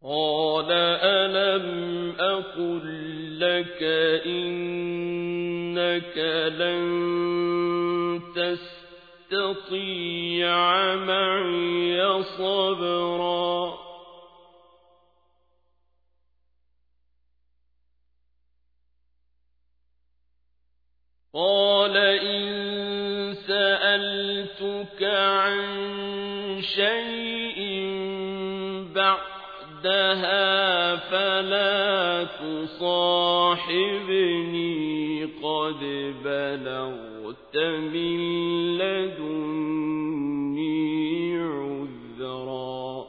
قال ألم أقل لك إنك لن تستطيع معي صبرا قال إن سألتك عن شيء بعدها فلا تصاحبني قد بلغت من لدني عذرا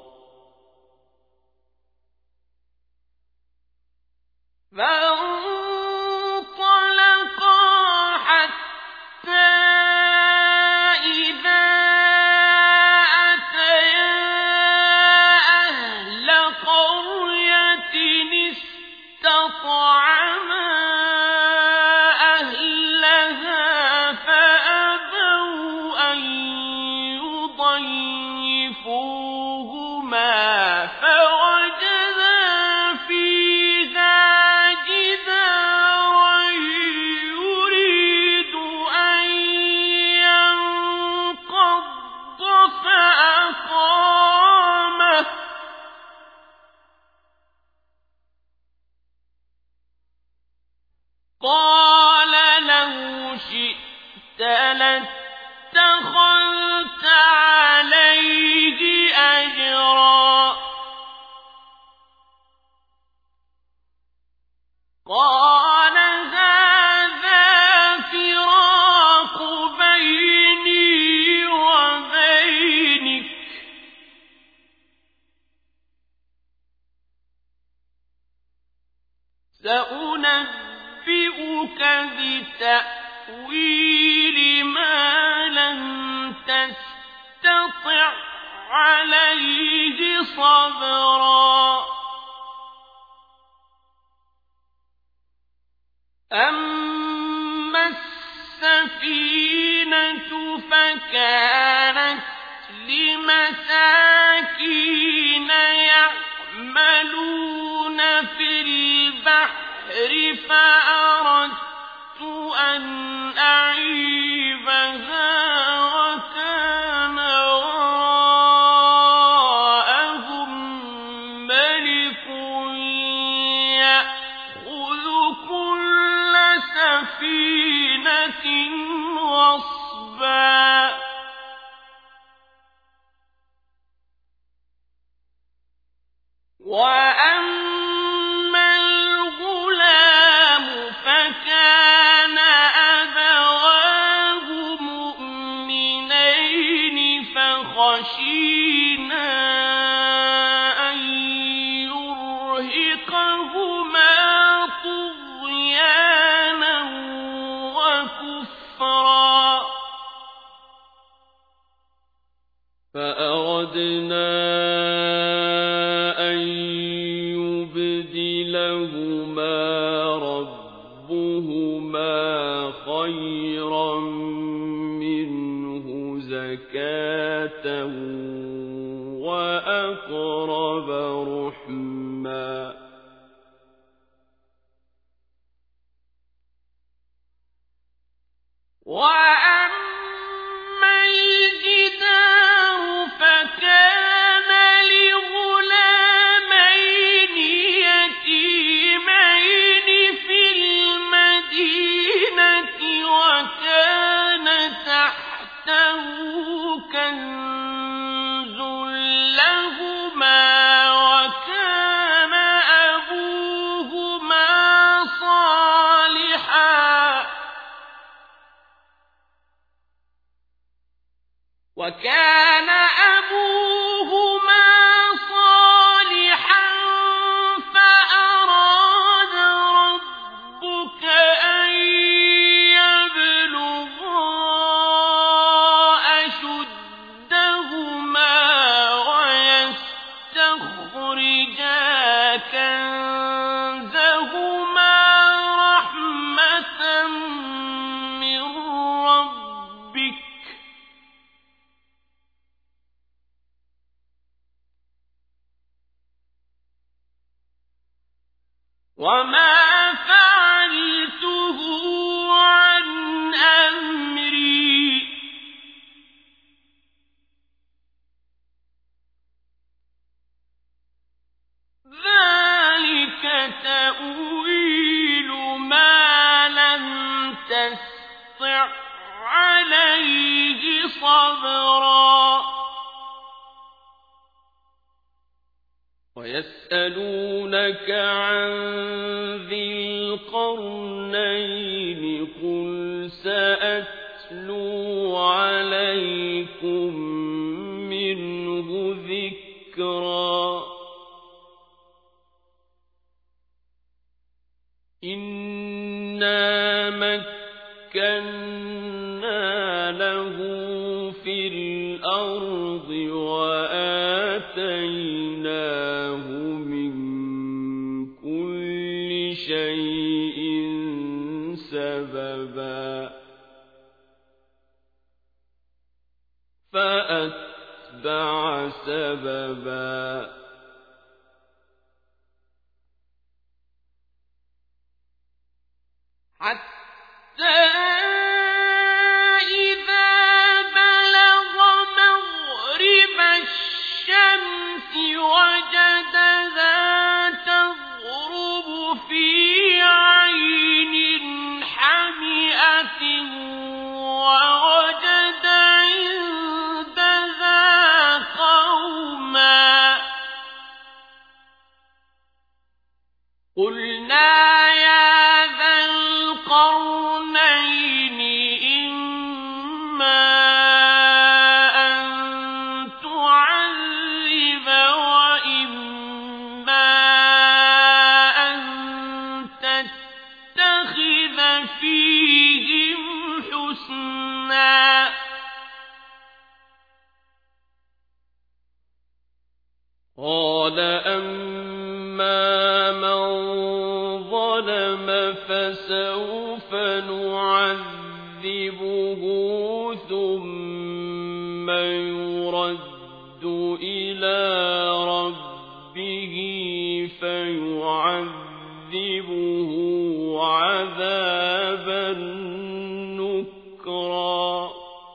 قال لو شئت لاتخذت عليه أجرا قال هذا فراق بيني وبينك سأنبئك بتأويل ما لم تستطع عليه صبرا أما السفينة فكانت لمساكين يعملون في البحر فأردت أن أعيبها وكان وراءهم ملك يأخذ كل سفينة غصبا وأما الغلام فكان أبواه مؤمنين فخشينا أن يرهقهما طغيانا وكفرا فأردنا أن يبدلهما ربهما خيرا منه زكاة وأقرب رحما وأما الجدار فكان لغلامين يتيمين في المدينة وكان تحته كنز لهما وكان وما فعلته عن أمري ذلك تأويل ما لم تستطع عليه صبرا ويسألونك عن ذي القرنين قل سأتلو عليكم منه ذكرا إنا مكنا له في الأرض وآتيناه من كل شيء سببا فأتبع سببا حتى إذا بلغ مغرب الشمس وجدها تغرب في عين حمئة ووجد عندها قوما قلنا يا ذا القرنين إما أن تعذب وإما أن تتخذ فيهم حسنا قال أما من ظلم فسوف نعذبه ثم يرد إلى ربه فيعذبه عذابا نكرا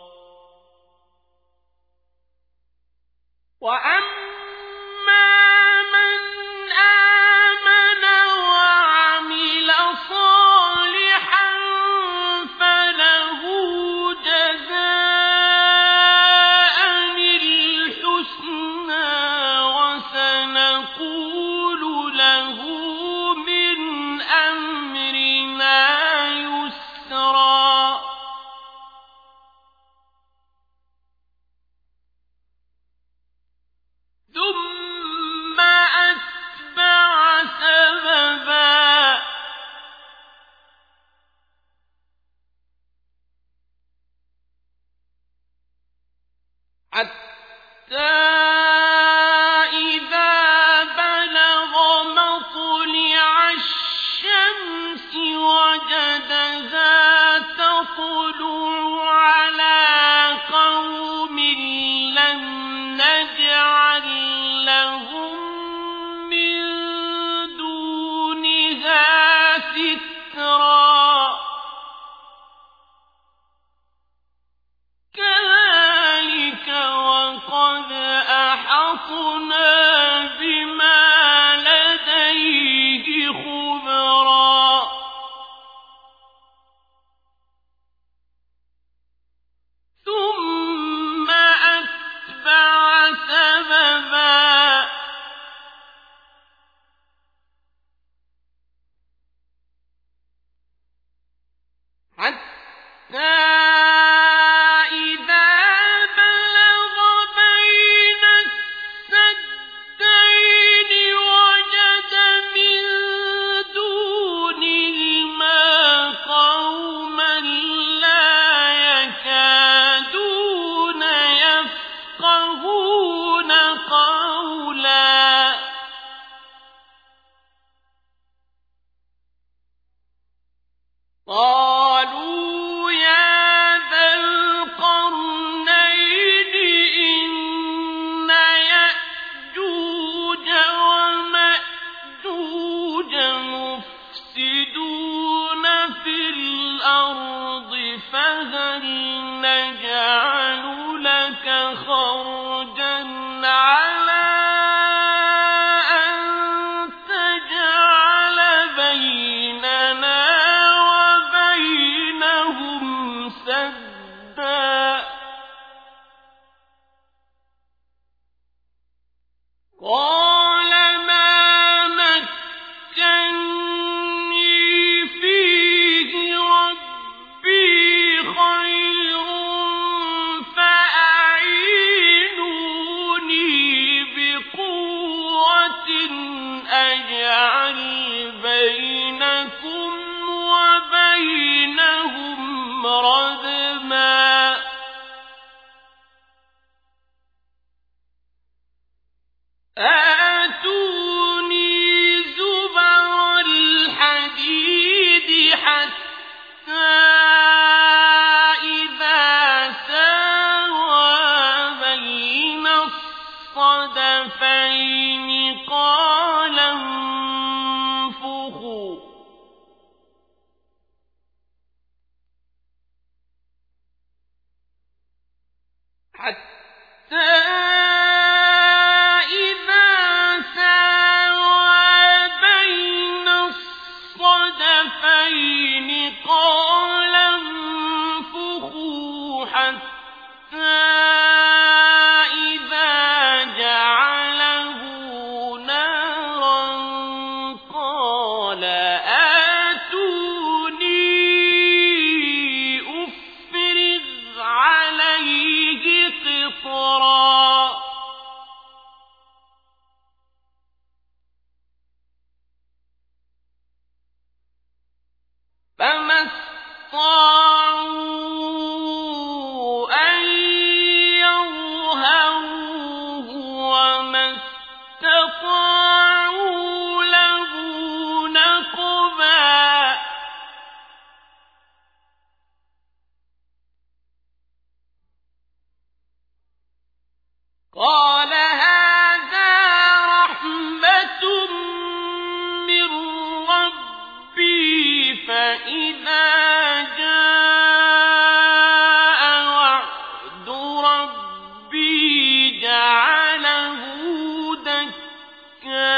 وأما من آمن وعمل صالحا فله جزاء الحسنى وسنقول له من أمرنا يسرا فما استطاعوا أن يظهروه وما استطاعوا له نقبا قال هذا رحمة من ربي فإذا جاء وعد ربي جعله دكا